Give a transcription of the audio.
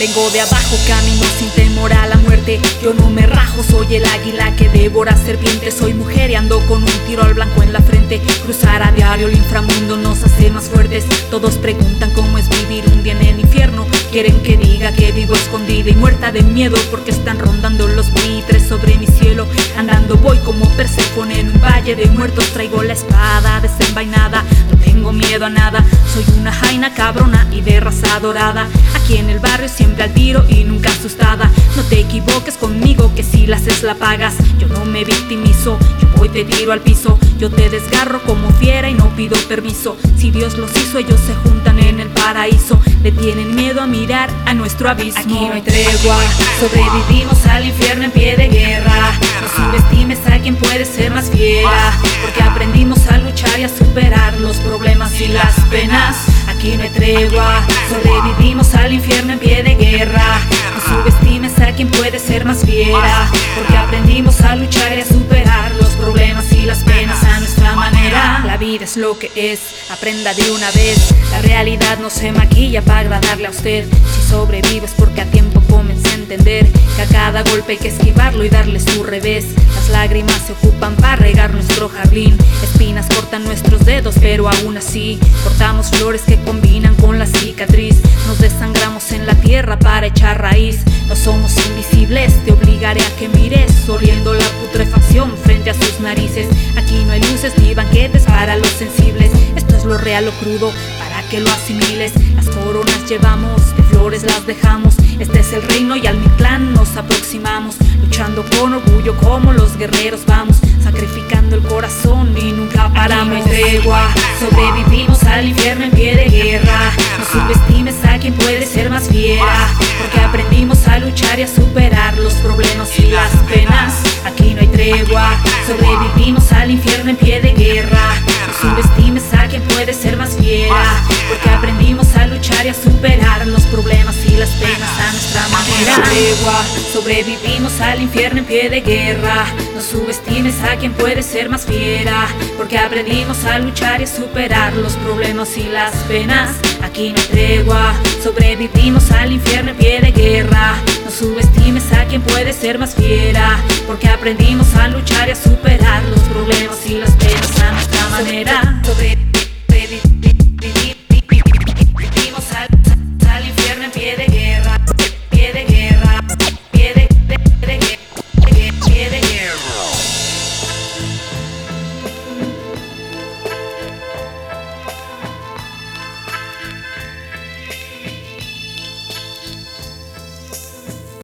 Vengo de abajo, camino sin temor a la muerte. Yo no me rajo, soy el águila que devora serpientes. Soy mujer y ando con un tiro al blanco en la frente. Cruzar a diario el inframundo nos hace más fuertes. Todos preguntan cómo es vivir un día en el infierno. Quieren que diga que vivo escondida y muerta de miedo, porque están rondando los buitres sobre mi cielo. Andando voy como Perséfone en un valle de muertos. Traigo la espada desenvainada, no tengo miedo a nada. Soy una jaina cabrona y de raza dorada. Aquí en el barrio siempre al tiro y nunca asustada. No te equivoques conmigo, que si la haces la pagas. Yo no me victimizo, yo voy te tiro al piso. Yo te desgarro como fiera y no pido permiso. Si Dios los hizo, ellos se juntan en el paraíso. Le tienen miedo a mirar a nuestro abismo. Aquí no hay tregua, sobrevivimos al infierno en pie de guerra. No subestimes a quien puede ser más fiera, porque aprendimos a luchar y a superar los problemas y las penas. Aquí no hay tregua, sobrevivimos al infierno en pie de guerra. No subestimes a quien puede ser más fiera, porque aprendimos a luchar y a superar los problemas y las penas a nuestra manera. La vida es lo que es, aprenda de una vez. La realidad no se maquilla para agradarle a usted. Si sobrevives porque a tiempo comencé a entender que a cada golpe hay que esquivarlo y darle su revés. Las lágrimas se ocupan para regar nuestro jardín. Espinas cortan nuestros dedos, pero aún así cortamos flores que combinan con la cicatriz. Nos desangramos en la tierra para echar raíz. No somos invisibles, te obligaré a que mires, oliendo la putrefacción frente a sus narices. Aquí no hay luces ni banquetes para los sensibles. Esto es lo real, lo crudo, para que lo asimiles. Las coronas llevamos, de flores las dejamos. Este es el reino y al mi clan nos aproximamos. Luchando con orgullo como los guerreros vamos, sacrificando el corazón y nunca paramos. Aquí no hay tregua, sobrevivimos al infierno en pie de guerra. No subestimes a quien puede ser más fiera, porque aprendimos a luchar y a superar los problemas y las penas. Aquí no hay tregua, sobrevivimos al infierno en pie de guerra. No subestimes a quien puede ser más fiera, porque aprendimos a luchar y a superar los problemas y las penas a nuestra manera. Tregua, sobrevivimos al infierno en pie de guerra. No subestimes a quien puede ser más fiera, porque aprendimos a luchar y a superar los problemas y las penas. Aquí no hay tregua, sobrevivimos al infierno en pie de guerra. No subestimes a quien puede ser más fiera, porque aprendimos a luchar y a superar los problemas y las penas a nuestra manera.